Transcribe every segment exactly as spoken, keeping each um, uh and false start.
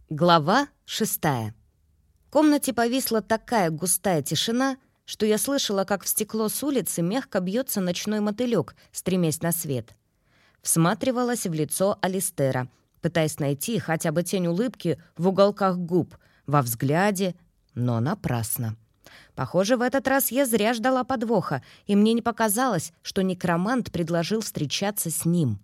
Глава шестая. В комнате повисла такая густая тишина, что я слышала, как в стекло с улицы мягко бьется ночной мотылек, стремясь на свет. Всматривалась в лицо Алистера, пытаясь найти хотя бы тень улыбки в уголках губ, во взгляде, но напрасно. Похоже, в этот раз я зря ждала подвоха, и мне не показалось, что некромант предложил встречаться с ним.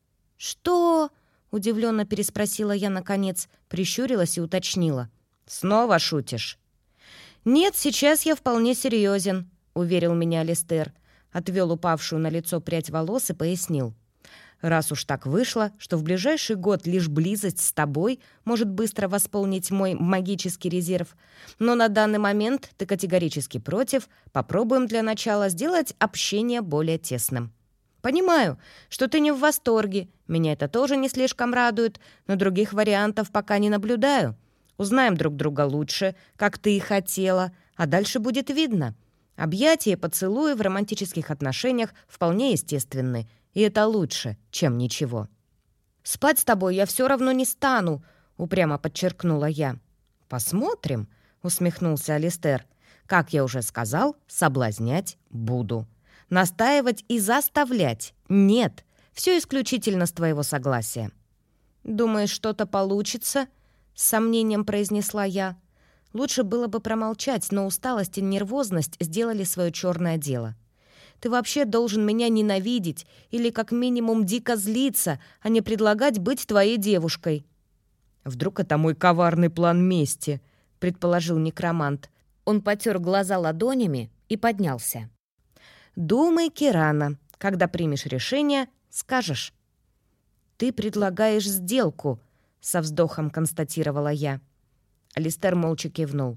«Что?» — удивленно переспросила я наконец, прищурилась и уточнила. «Снова шутишь?» «Нет, сейчас я вполне серьезен», — уверил меня Алистер, отвел упавшую на лицо прядь волос и пояснил. «Раз уж так вышло, что в ближайший год лишь близость с тобой может быстро восполнить мой магический резерв, но на данный момент ты категорически против, попробуем для начала сделать общение более тесным. Понимаю, что ты не в восторге, меня это тоже не слишком радует, но других вариантов пока не наблюдаю. Узнаем друг друга лучше, как ты и хотела, а дальше будет видно. Объятия и поцелуи в романтических отношениях вполне естественны, и это лучше, чем ничего. «Спать с тобой я все равно не стану», — упрямо подчеркнула я. «Посмотрим», — усмехнулся Алистер. «Как я уже сказал, соблазнять буду. Настаивать и заставлять нет, все исключительно с твоего согласия». «Думаешь, что-то получится?» — с сомнением произнесла я. Лучше было бы промолчать, но усталость и нервозность сделали свое черное дело. «Ты вообще должен меня ненавидеть или как минимум дико злиться, а не предлагать быть твоей девушкой». «Вдруг это мой коварный план мести?» — предположил некромант. Он потер глаза ладонями и поднялся. «Думай, Кирана, когда примешь решение, скажешь». «Ты предлагаешь сделку», — со вздохом констатировала я. Алистер молча кивнул.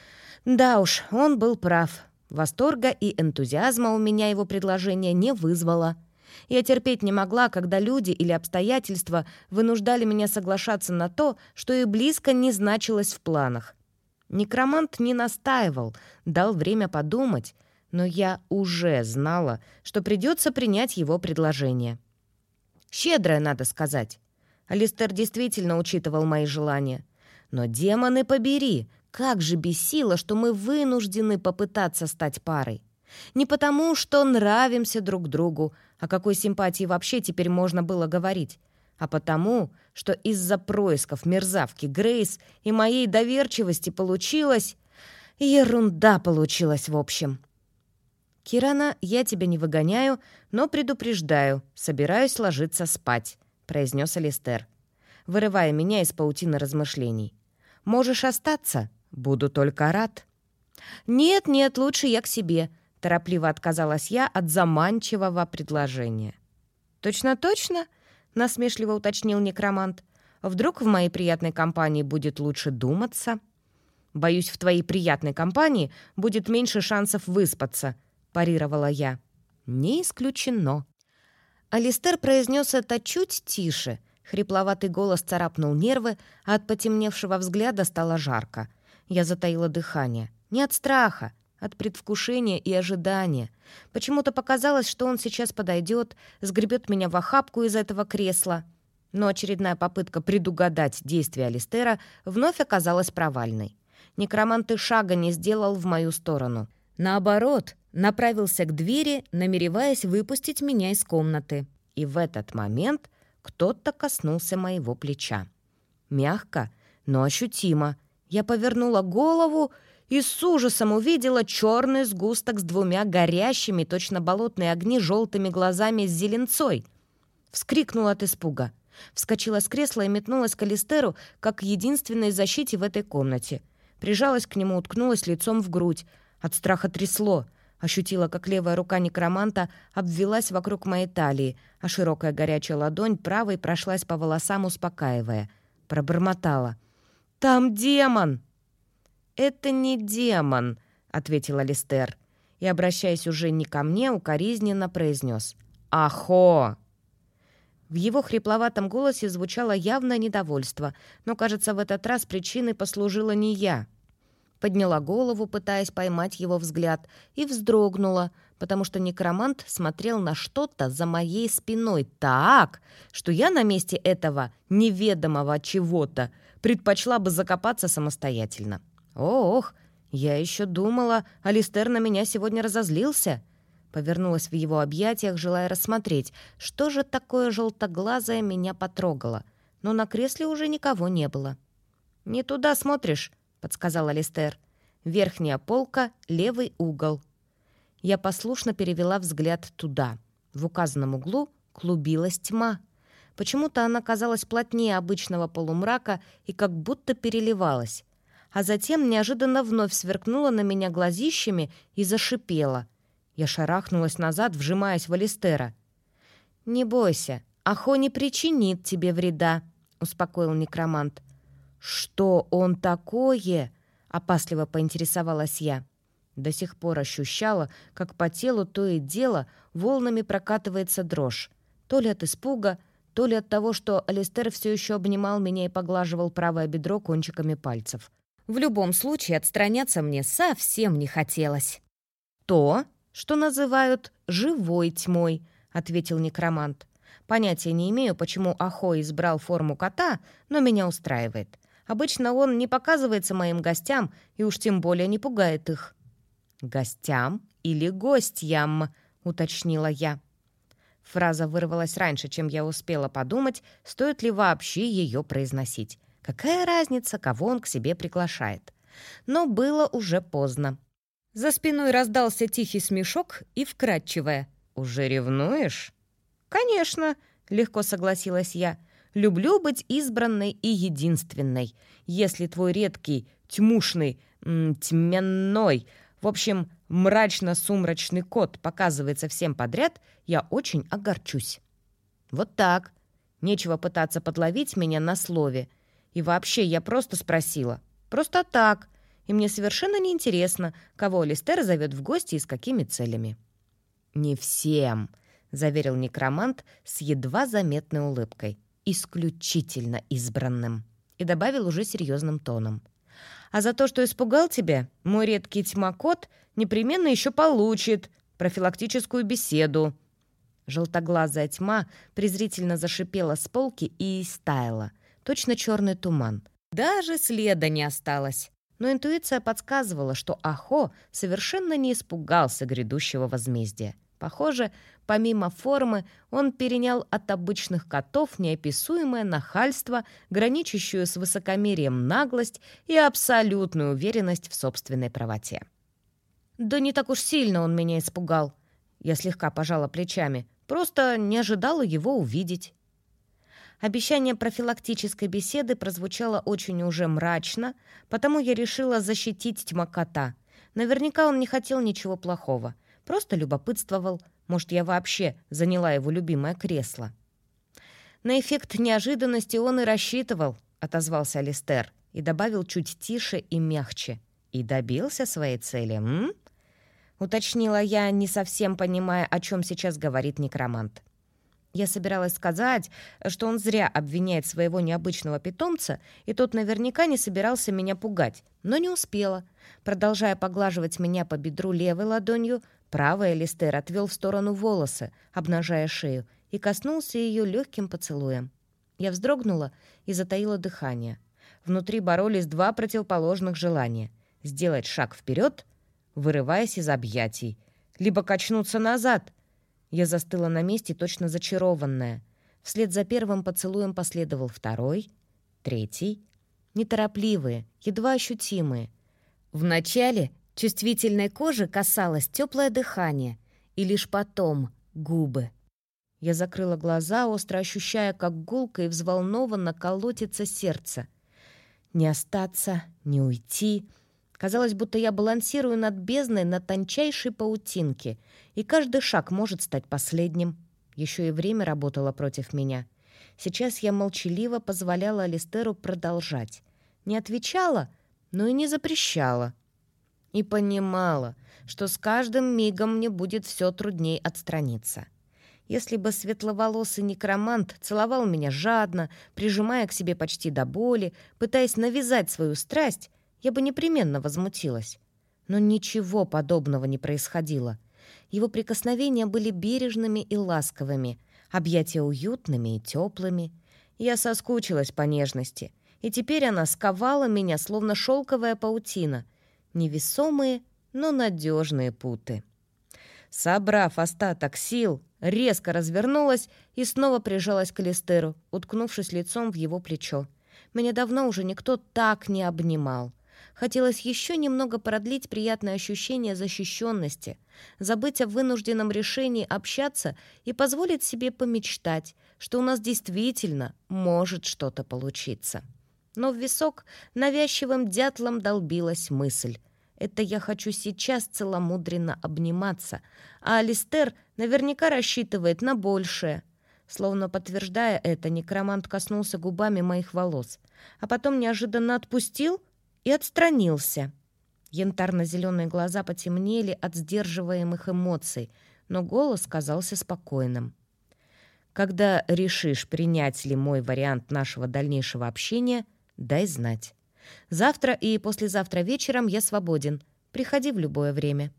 «Да уж, он был прав. Восторга и энтузиазма у меня его предложение не вызвало. Я терпеть не могла, когда люди или обстоятельства вынуждали меня соглашаться на то, что и близко не значилось в планах. Некромант не настаивал, дал время подумать, но я уже знала, что придется принять его предложение. Щедрое, надо сказать. Алистер действительно учитывал мои желания. Но, демоны побери, как же бесило, что мы вынуждены попытаться стать парой. Не потому, что нравимся друг другу, о какой симпатии вообще теперь можно было говорить, а потому, что из-за происков мерзавки Грейс и моей доверчивости получилось... Ерунда получилась, в общем. «Кирана, я тебя не выгоняю, но предупреждаю, собираюсь ложиться спать», — произнес Алистер, вырывая меня из паутины размышлений. «Можешь остаться? Буду только рад». «Нет-нет, лучше я к себе», — торопливо отказалась я от заманчивого предложения. «Точно-точно?» — насмешливо уточнил некромант. «Вдруг в моей приятной компании будет лучше думаться?» «Боюсь, в твоей приятной компании будет меньше шансов выспаться», — парировала я. «Не исключено». Алистер произнес это чуть тише. Хрипловатый голос царапнул нервы, а от потемневшего взгляда стало жарко. Я затаила дыхание. Не от страха, от предвкушения и ожидания. Почему-то показалось, что он сейчас подойдет, сгребет меня в охапку из этого кресла. Но очередная попытка предугадать действия Алистера вновь оказалась провальной. Некромант и шага не сделал в мою сторону. Наоборот, направился к двери, намереваясь выпустить меня из комнаты. И в этот момент кто-то коснулся моего плеча. Мягко, но ощутимо. Я повернула голову и с ужасом увидела черный сгусток с двумя горящими, точно болотные огни, желтыми глазами с зеленцой. Вскрикнула от испуга. Вскочила с кресла и метнулась к Алистеру, как к единственной защите в этой комнате. Прижалась к нему, уткнулась лицом в грудь. От страха трясло. Ощутила, как левая рука некроманта обвилась вокруг моей талии, а широкая горячая ладонь правой прошлась по волосам, успокаивая. Пробормотала. «Там демон!» «Это не демон», — ответил Алистер. И, обращаясь уже не ко мне, укоризненно произнес. «Ахо!» В его хрипловатом голосе звучало явное недовольство, но, кажется, в этот раз причиной послужила не я. Подняла голову, пытаясь поймать его взгляд, и вздрогнула, потому что некромант смотрел на что-то за моей спиной так, что я на месте этого неведомого чего-то предпочла бы закопаться самостоятельно. Ох, я еще думала, Алистер на меня сегодня разозлился. Повернулась в его объятиях, желая рассмотреть, что же такое желтоглазое меня потрогало. Но на кресле уже никого не было. «Не туда смотришь», — подсказал Алистер. «Верхняя полка, левый угол». Я послушно перевела взгляд туда. В указанном углу клубилась тьма. Почему-то она казалась плотнее обычного полумрака и как будто переливалась. А затем неожиданно вновь сверкнула на меня глазищами и зашипела. Я шарахнулась назад, вжимаясь в Алистера. «Не бойся, Ахо не причинит тебе вреда», — успокоил некромант. «Что он такое?» — опасливо поинтересовалась я. До сих пор ощущала, как по телу то и дело волнами прокатывается дрожь. То ли от испуга, то ли от того, что Алистер все еще обнимал меня и поглаживал правое бедро кончиками пальцев. В любом случае отстраняться мне совсем не хотелось. «То, что называют живой тьмой», — ответил некромант. «Понятия не имею, почему Ахо избрал форму кота, но меня устраивает. Обычно он не показывается моим гостям и уж тем более не пугает их». «Гостям или гостьям?» — уточнила я. Фраза вырвалась раньше, чем я успела подумать, стоит ли вообще ее произносить. Какая разница, кого он к себе приглашает? Но было уже поздно. За спиной раздался тихий смешок и вкрадчивое: «Уже ревнуешь?» «Конечно», — легко согласилась я. «Люблю быть избранной и единственной. Если твой редкий, тьмушный, м, тьменной, в общем, мрачно-сумрачный кот показывается всем подряд, я очень огорчусь». Вот так. Нечего пытаться подловить меня на слове. И вообще, я просто спросила. Просто так. И мне совершенно неинтересно, кого Алистер зовет в гости и с какими целями. «Не всем», — заверил некромант с едва заметной улыбкой. «Исключительно избранным». И добавил уже серьезным тоном. «А за то, что испугал тебя, мой редкий тьма-кот непременно еще получит профилактическую беседу». Желтоглазая тьма презрительно зашипела с полки и истаяла. Точно черный туман. Даже следа не осталось. Но интуиция подсказывала, что Ахо совершенно не испугался грядущего возмездия. Похоже, помимо формы, он перенял от обычных котов неописуемое нахальство, граничащую с высокомерием наглость и абсолютную уверенность в собственной правоте. «Да не так уж сильно он меня испугал». Я слегка пожала плечами. Просто не ожидала его увидеть. Обещание профилактической беседы прозвучало очень уже мрачно, потому я решила защитить тьма-кота. Наверняка он не хотел ничего плохого. Просто любопытствовал. Может, я вообще заняла его любимое кресло. «На эффект неожиданности он и рассчитывал», — отозвался Алистер и добавил чуть тише и мягче. «И добился своей цели, м?» — уточнила я, не совсем понимая, о чем сейчас говорит некромант. Я собиралась сказать, что он зря обвиняет своего необычного питомца, и тот наверняка не собирался меня пугать, но не успела. Продолжая поглаживать меня по бедру левой ладонью, правый Алистер отвел в сторону волосы, обнажая шею, и коснулся ее легким поцелуем. Я вздрогнула и затаила дыхание. Внутри боролись два противоположных желания — сделать шаг вперед, вырываясь из объятий, либо качнуться назад. Я застыла на месте, точно зачарованная. Вслед за первым поцелуем последовал второй, третий. Неторопливые, едва ощутимые. Вначале чувствительной кожи касалось теплое дыхание, и лишь потом губы. Я закрыла глаза, остро ощущая, как гулко и взволнованно колотится сердце. Не остаться, не уйти. Казалось, будто я балансирую над бездной на тончайшей паутинке, и каждый шаг может стать последним. Еще и время работало против меня. Сейчас я молчаливо позволяла Алистеру продолжать. Не отвечала, но и не запрещала. И понимала, что с каждым мигом мне будет все трудней отстраниться. Если бы светловолосый некромант целовал меня жадно, прижимая к себе почти до боли, пытаясь навязать свою страсть, я бы непременно возмутилась. Но ничего подобного не происходило. Его прикосновения были бережными и ласковыми, объятия уютными и теплыми. Я соскучилась по нежности, и теперь она сковала меня, словно шелковая паутина. Невесомые, но надежные путы. Собрав остаток сил, резко развернулась и снова прижалась к Алистеру, уткнувшись лицом в его плечо. Меня давно уже никто так не обнимал. Хотелось еще немного продлить приятное ощущение защищенности, забыть о вынужденном решении общаться и позволить себе помечтать, что у нас действительно может что-то получиться. Но в висок навязчивым дятлом долбилась мысль. Это я хочу сейчас целомудренно обниматься, а Алистер наверняка рассчитывает на большее. Словно подтверждая это, некромант коснулся губами моих волос, а потом неожиданно отпустил и отстранился. Янтарно-зеленые глаза потемнели от сдерживаемых эмоций, но голос казался спокойным. «Когда решишь, принять ли мой вариант нашего дальнейшего общения, дай знать. Завтра и послезавтра вечером я свободен. Приходи в любое время».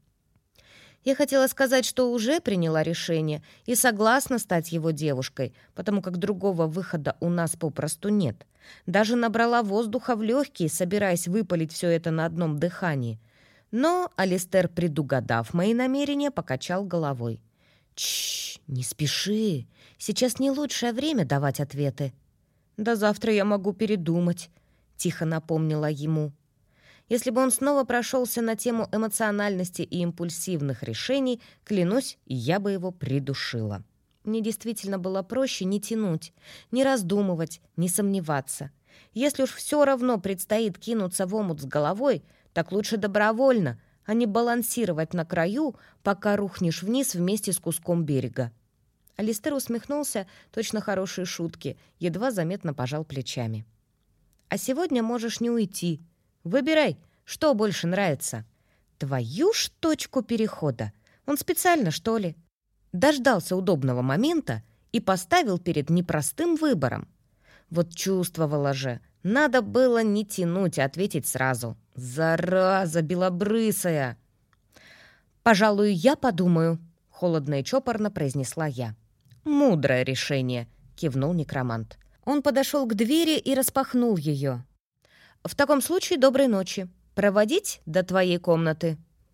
Я хотела сказать, что уже приняла решение и согласна стать его девушкой, потому как другого выхода у нас попросту нет. Даже набрала воздуха в легкие, собираясь выпалить все это на одном дыхании. Но Алистер, предугадав мои намерения, покачал головой. «Тш, не спеши. Сейчас не лучшее время давать ответы». «До завтра я могу передумать», — тихо напомнила ему. Если бы он снова прошелся на тему эмоциональности и импульсивных решений, клянусь, я бы его придушила. Мне действительно было проще не тянуть, не раздумывать, не сомневаться. Если уж все равно предстоит кинуться в омут с головой, так лучше добровольно, а не балансировать на краю, пока рухнешь вниз вместе с куском берега. Алистер усмехнулся, точно хорошие шутки, едва заметно пожал плечами. «А сегодня можешь не уйти. Выбирай, что больше нравится». Твою ж точку перехода. Он специально, что ли? Дождался удобного момента и поставил перед непростым выбором. Вот чувствовала же. Надо было не тянуть, а ответить сразу. Зараза белобрысая! «Пожалуй, я подумаю», — холодно и чопорно произнесла я. «Мудрое решение», — кивнул некромант. Он подошел к двери и распахнул ее. «В таком случае доброй ночи. Проводить до твоей комнаты?»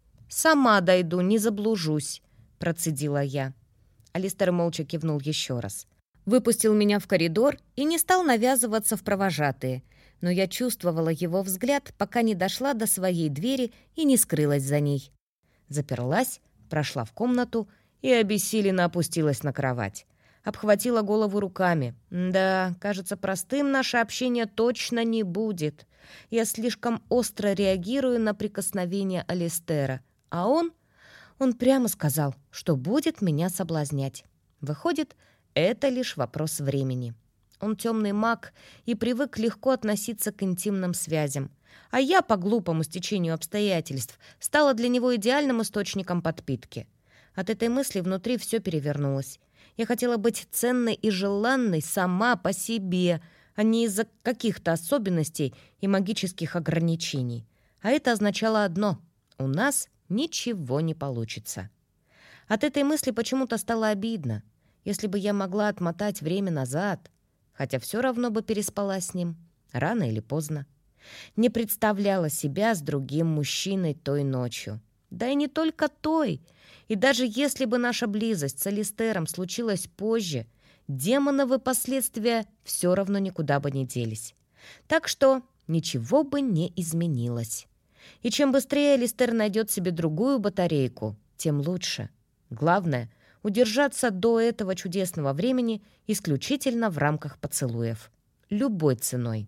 «Сама дойду, не заблужусь», — процедила я. Алистер молча кивнул еще раз. Выпустил меня в коридор и не стал навязываться в провожатые, но я чувствовала его взгляд, пока не дошла до своей двери и не скрылась за ней. Заперлась, прошла в комнату и обессиленно опустилась на кровать. Обхватила голову руками. Да, кажется, простым наше общение точно не будет. Я слишком остро реагирую на прикосновение Алистера. А он? Он прямо сказал, что будет меня соблазнять. Выходит, это лишь вопрос времени. Он темный маг и привык легко относиться к интимным связям. А я, по глупому стечению обстоятельств, стала для него идеальным источником подпитки. От этой мысли внутри все перевернулось. Я хотела быть ценной и желанной сама по себе, а не из-за каких-то особенностей и магических ограничений. А это означало одно — у нас ничего не получится. От этой мысли почему-то стало обидно. Если бы я могла отмотать время назад, хотя все равно бы переспала с ним, рано или поздно. Не представляла себя с другим мужчиной той ночью. Да и не только той. И даже если бы наша близость с Алистером случилась позже, демоновы последствия все равно никуда бы не делись. Так что ничего бы не изменилось. И чем быстрее Алистер найдет себе другую батарейку, тем лучше. Главное — удержаться до этого чудесного времени исключительно в рамках поцелуев. Любой ценой.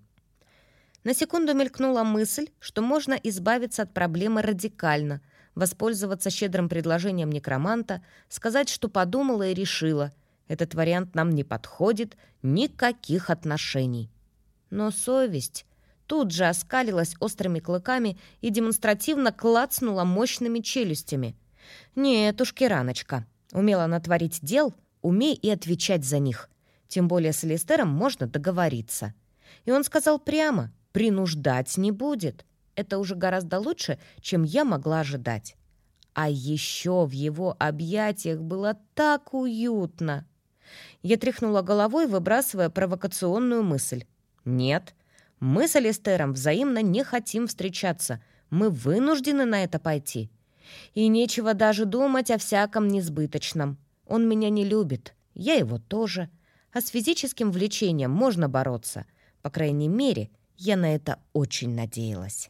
На секунду мелькнула мысль, что можно избавиться от проблемы радикально, воспользоваться щедрым предложением некроманта, сказать, что подумала и решила. Этот вариант нам не подходит, никаких отношений. Но совесть тут же оскалилась острыми клыками и демонстративно клацнула мощными челюстями. «Нет уж, Кираночка, умела натворить дел, умей и отвечать за них. Тем более с Алистером можно договориться». И он сказал прямо: «Принуждать не будет». Это уже гораздо лучше, чем я могла ожидать. А еще в его объятиях было так уютно. Я тряхнула головой, выбрасывая провокационную мысль. «Нет, Мы с Алистером взаимно не хотим встречаться. Мы вынуждены на это пойти. И нечего даже думать о всяком несбыточном. Он меня не любит, я его тоже. А с физическим влечением можно бороться. По крайней мере, я на это очень надеялась.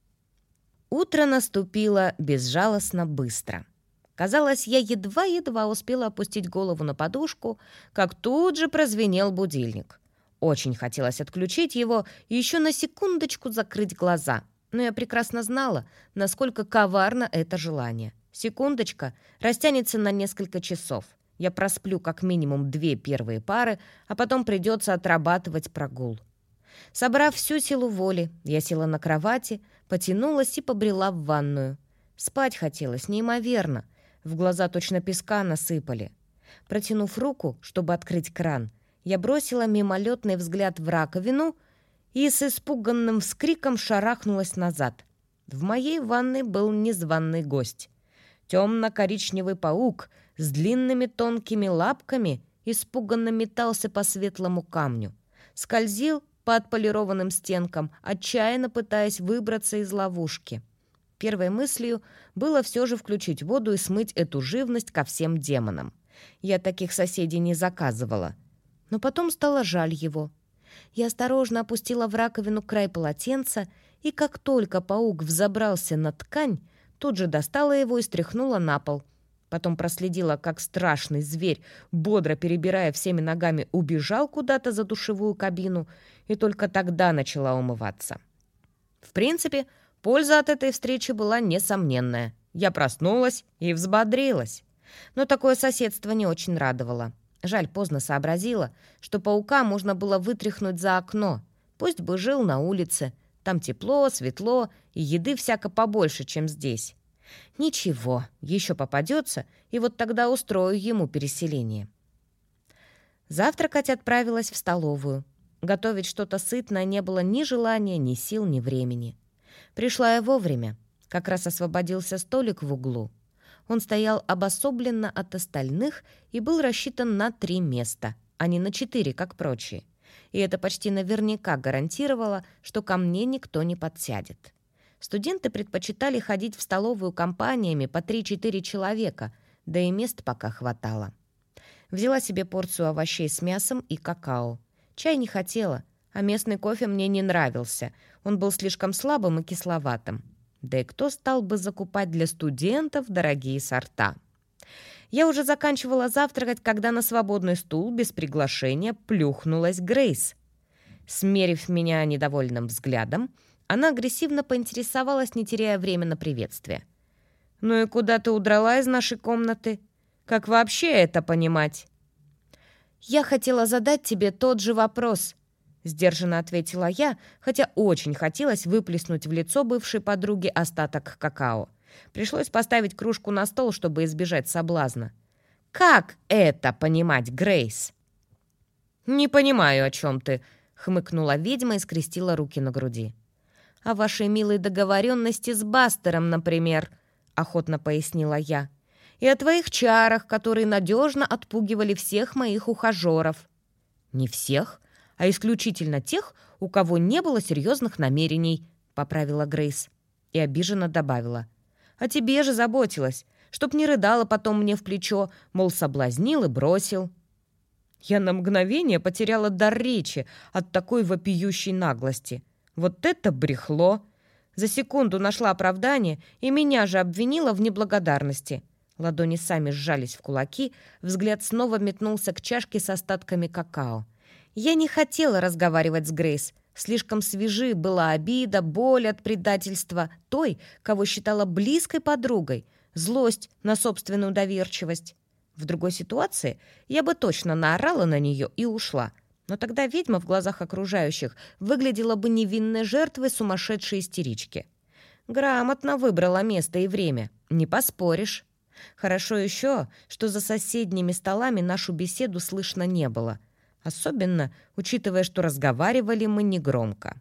Утро наступило безжалостно быстро. Казалось, я едва-едва успела опустить голову на подушку, как тут же прозвенел будильник. Очень хотелось отключить его и еще на секундочку закрыть глаза, но я прекрасно знала, насколько коварно это желание. Секундочка растянется на несколько часов. Я просплю как минимум две первые пары, а потом придется отрабатывать прогул. Собрав всю силу воли, я села на кровати, потянулась и побрела в ванную. Спать хотелось неимоверно. В глаза точно песка насыпали. Протянув руку, чтобы открыть кран, я бросила мимолетный взгляд в раковину и с испуганным вскриком шарахнулась назад. В моей ванной был незваный гость. Темно-коричневый паук с длинными тонкими лапками испуганно метался по светлому камню. Скользил по отполированным стенкам, отчаянно пытаясь выбраться из ловушки. Первой мыслью было все же включить воду и смыть эту живность ко всем демонам. Я таких соседей не заказывала. Но потом стало жаль его. Я осторожно опустила в раковину край полотенца, и как только паук взобрался на ткань, тут же достала его и стряхнула на пол. Потом проследила, как страшный зверь, бодро перебирая всеми ногами, убежал куда-то за душевую кабину, и только тогда начала умываться. В принципе, польза от этой встречи была несомненная. Я проснулась и взбодрилась. Но такое соседство не очень радовало. Жаль, поздно сообразила, что паука можно было вытряхнуть за окно. Пусть бы жил на улице. Там тепло, светло и еды всяко побольше, чем здесь. Ничего, еще попадется, и вот тогда устрою ему переселение. Завтракать отправилась в столовую. Готовить что-то сытное не было ни желания, ни сил, ни времени. Пришла я вовремя. Как раз освободился столик в углу. Он стоял обособленно от остальных и был рассчитан на три места, а не на четыре, как прочие. И это почти наверняка гарантировало, что ко мне никто не подсядет. Студенты предпочитали ходить в столовую компаниями по три-четыре человека, да и мест пока хватало. Взяла себе порцию овощей с мясом и какао. Чай не хотела, а местный кофе мне не нравился. Он был слишком слабым и кисловатым. Да и кто стал бы закупать для студентов дорогие сорта? Я уже заканчивала завтракать, когда на свободный стул без приглашения плюхнулась Грейс. Смерив меня недовольным взглядом, она агрессивно поинтересовалась, не теряя время на приветствие. «Ну и куда ты удрала из нашей комнаты? Как вообще это понимать?» «Я хотела задать тебе тот же вопрос», — сдержанно ответила я, хотя очень хотелось выплеснуть в лицо бывшей подруги остаток какао. Пришлось поставить кружку на стол, чтобы избежать соблазна. «Как это понимать, Грейс?» «Не понимаю, о чем ты», — хмыкнула ведьма и скрестила руки на груди. «О вашей милой договоренности с Бастером, например», — охотно пояснила я. «И о твоих чарах, которые надежно отпугивали всех моих ухажеров». «Не всех, а исключительно тех, у кого не было серьезных намерений», — поправила Грейс. И обиженно добавила. «О тебе же заботилась, чтоб не рыдала потом мне в плечо, мол, соблазнил и бросил». Я на мгновение потеряла дар речи от такой вопиющей наглости. Вот это брехло! За секунду нашла оправдание, и меня же обвинила в неблагодарности. Ладони сами сжались в кулаки, взгляд снова метнулся к чашке с остатками какао. Я не хотела разговаривать с Грейс. Слишком свежи была обида, боль от предательства той, кого считала близкой подругой, злость на собственную доверчивость. В другой ситуации я бы точно наорала на нее и ушла. Но тогда ведьма в глазах окружающих выглядела бы невинной жертвой сумасшедшей истерички. Грамотно выбрала место и время, не поспоришь. Хорошо еще, что за соседними столами нашу беседу слышно не было. Особенно, учитывая, что разговаривали мы негромко.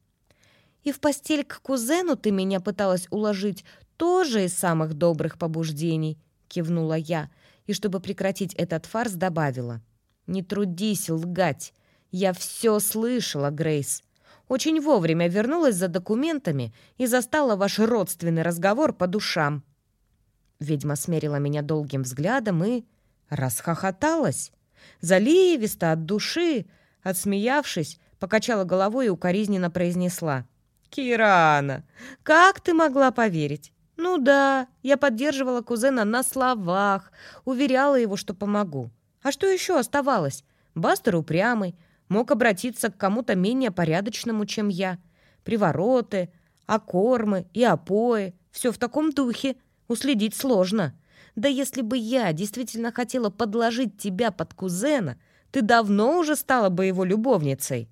«И в постель к кузену ты меня пыталась уложить тоже из самых добрых побуждений», — кивнула я, и, чтобы прекратить этот фарс, добавила. «Не трудись лгать. Я все слышала, Грейс. Очень вовремя вернулась за документами и застала ваш родственный разговор по душам». Ведьма смерила меня долгим взглядом и расхохоталась. Заливисто от души, отсмеявшись, покачала головой и укоризненно произнесла: «Кирана, как ты могла поверить? Ну да, я поддерживала кузена на словах, уверяла его, что помогу. А что еще оставалось? Бастер упрямый, мог обратиться к кому-то менее порядочному, чем я. Привороты, окормы и опои — все в таком духе. Уследить сложно. Да если бы я действительно хотела подложить тебя под кузена, ты давно уже стала бы его любовницей».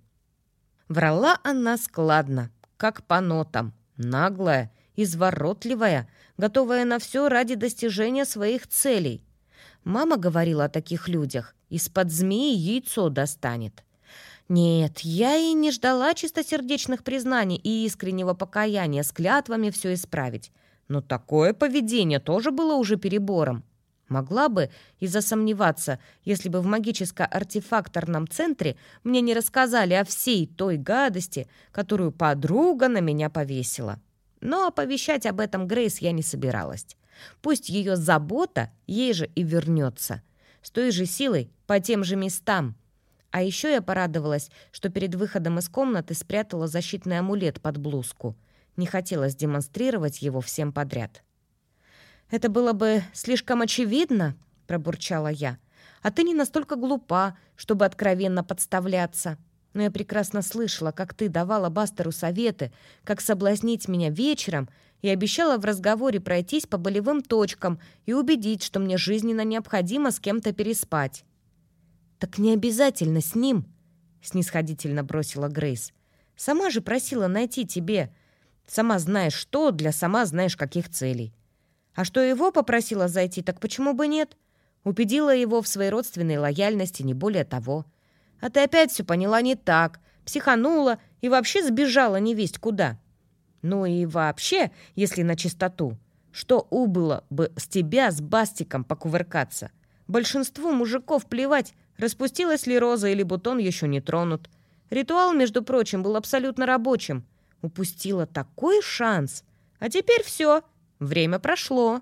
Врала она складно, как по нотам, наглая, изворотливая, готовая на все ради достижения своих целей. Мама говорила о таких людях: из-под змеи яйцо достанет. Нет, я и не ждала чистосердечных признаний и искреннего покаяния с клятвами все исправить. Но такое поведение тоже было уже перебором. Могла бы и засомневаться, если бы в магическо-артефакторном центре мне не рассказали о всей той гадости, которую подруга на меня повесила. Но оповещать об этом Грейс я не собиралась. Пусть ее забота ей же и вернется. С той же силой, по тем же местам. А еще я порадовалась, что перед выходом из комнаты спрятала защитный амулет под блузку. Не хотелось демонстрировать его всем подряд. «Это было бы слишком очевидно», — пробурчала я. «А ты не настолько глупа, чтобы откровенно подставляться. Но я прекрасно слышала, как ты давала Бастеру советы, как соблазнить меня вечером, и обещала в разговоре пройтись по болевым точкам и убедить, что мне жизненно необходимо с кем-то переспать». «Так не обязательно с ним», — снисходительно бросила Грейс. «Сама же просила найти тебе. Сама знаешь что, для сама знаешь каких целей. А что его попросила зайти, так почему бы нет? Убедила его в своей родственной лояльности, не более того. А ты опять все поняла не так, психанула и вообще сбежала невесть куда. Ну и вообще, если на чистоту, что убыло бы с тебя с Бастиком покувыркаться? Большинству мужиков плевать, распустилась ли роза или бутон еще не тронут. Ритуал, между прочим, был абсолютно рабочим. Упустила такой шанс. А теперь все, время прошло».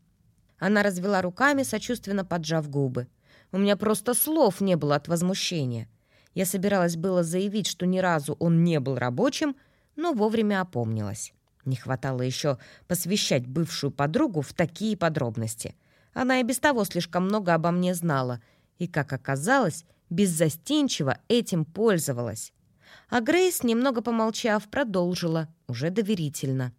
Она развела руками, сочувственно поджав губы. У меня просто слов не было от возмущения. Я собиралась было заявить, что ни разу он не был рабочим, но вовремя опомнилась. Не хватало еще посвящать бывшую подругу в такие подробности. Она и без того слишком много обо мне знала и, как оказалось, беззастенчиво этим пользовалась. А Грейс, немного помолчав, продолжила, уже доверительно.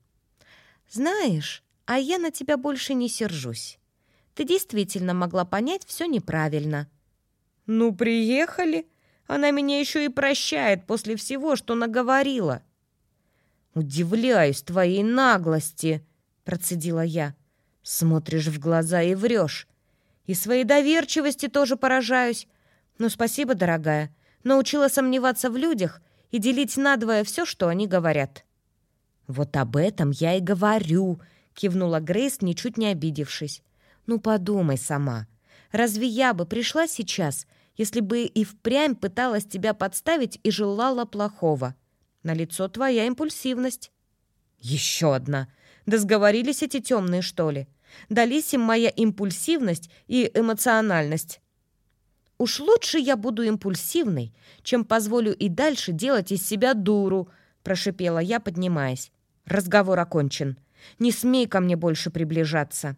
«Знаешь, а я на тебя больше не сержусь. Ты действительно могла понять все неправильно». «Ну, приехали. Она меня еще и прощает после всего, что наговорила». «Удивляюсь твоей наглости», — процедила я. «Смотришь в глаза и врешь. И своей доверчивости тоже поражаюсь. Ну, спасибо, дорогая. Научила сомневаться в людях и делить надвое все, что они говорят». «Вот об этом я и говорю», — кивнула Грейс, ничуть не обидевшись. «Ну, подумай сама. Разве я бы пришла сейчас, если бы и впрямь пыталась тебя подставить и желала плохого? Налицо твоя импульсивность». «Еще одна. Да сговорились эти темные, что ли? Дались им моя импульсивность и эмоциональность». «Уж лучше я буду импульсивной, чем позволю и дальше делать из себя дуру», — прошипела я, поднимаясь. «Разговор окончен. Не смей ко мне больше приближаться».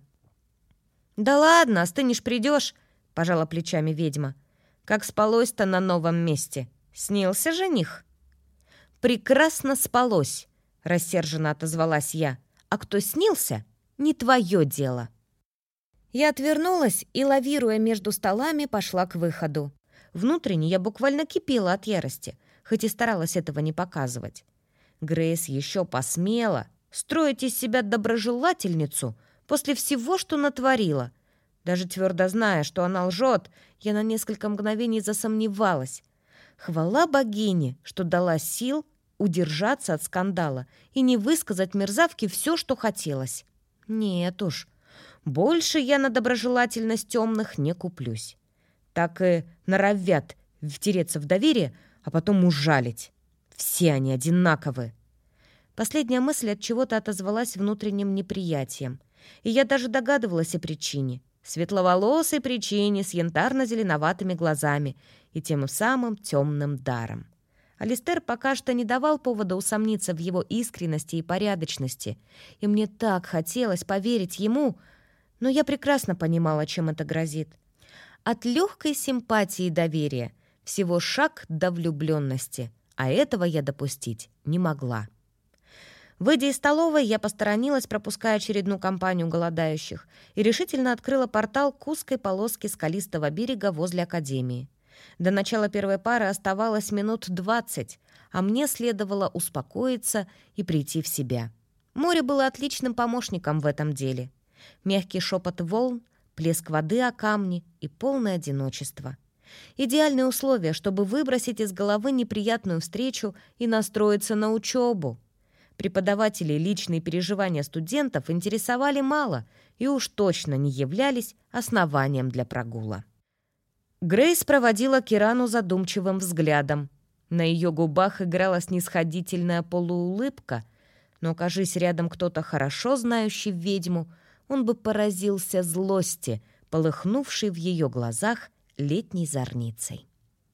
«Да ладно, остынешь, придешь», — пожала плечами ведьма. «Как спалось-то на новом месте? Снился жених?» «Прекрасно спалось», — рассерженно отозвалась я. «А кто снился, не твое дело». Я отвернулась и, лавируя между столами, пошла к выходу. Внутренне я буквально кипела от ярости, хоть и старалась этого не показывать. Грейс еще посмела строить из себя доброжелательницу после всего, что натворила. Даже твердо зная, что она лжет, я на несколько мгновений засомневалась. Хвала богине, что дала сил удержаться от скандала и не высказать мерзавке все, что хотелось. Нет уж, больше я на доброжелательность темных не куплюсь. Так и норовят втереться в доверие, а потом ужалить. Все они одинаковы. Последняя мысль от чего-то отозвалась внутренним неприятием. И я даже догадывалась о причине. Светловолосой причине с янтарно-зеленоватыми глазами и тем самым темным даром. Алистер пока что не давал повода усомниться в его искренности и порядочности, и мне так хотелось поверить ему, но я прекрасно понимала, чем это грозит. От легкой симпатии и доверия всего шаг до влюбленности, а этого я допустить не могла. Выйдя из столовой, я посторонилась, пропуская очередную компанию голодающих, и решительно открыла портал к узкой полоске скалистого берега возле академии. До начала первой пары оставалось минут двадцать, а мне следовало успокоиться и прийти в себя. Море было отличным помощником в этом деле. Мягкий шепот волн, плеск воды о камни и полное одиночество. Идеальные условия, чтобы выбросить из головы неприятную встречу и настроиться на учебу. Преподаватели личные переживания студентов интересовали мало и уж точно не являлись основанием для прогула. Грейс проводила Кирану задумчивым взглядом. На ее губах играла снисходительная полуулыбка, но, окажись рядом кто-то хорошо знающий ведьму, он бы поразился злости, полыхнувшей в ее глазах летней зорницей.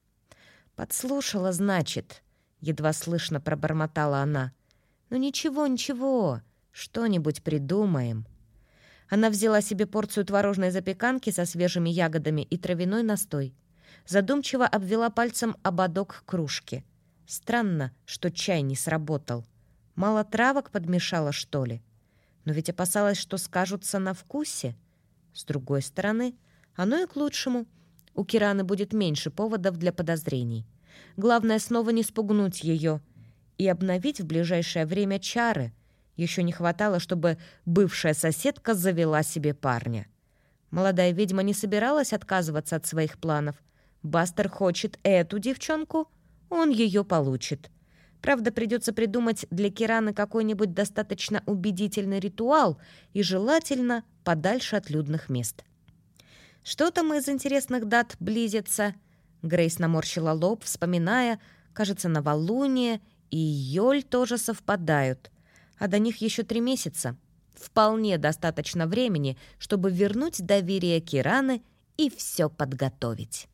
«Подслушала, значит», — едва слышно пробормотала она. «Ну ничего, ничего, что-нибудь придумаем». Она взяла себе порцию творожной запеканки со свежими ягодами и травяной настой. Задумчиво обвела пальцем ободок кружки. Странно, что чай не сработал. Мало травок подмешала, что ли? Но ведь опасалась, что скажутся на вкусе. С другой стороны, оно и к лучшему. У Кираны будет меньше поводов для подозрений. Главное, снова не спугнуть ее и обновить в ближайшее время чары. Еще не хватало, чтобы бывшая соседка завела себе парня. Молодая ведьма не собиралась отказываться от своих планов. Бастер хочет эту девчонку, он ее получит. Правда, придется придумать для Кираны какой-нибудь достаточно убедительный ритуал и желательно подальше от людных мест. «Что там из интересных дат близится?» Грейс наморщила лоб, вспоминая, кажется, новолуние и Йоль тоже совпадают. А до них еще три месяца. Вполне достаточно времени, чтобы вернуть доверие Кираны и все подготовить.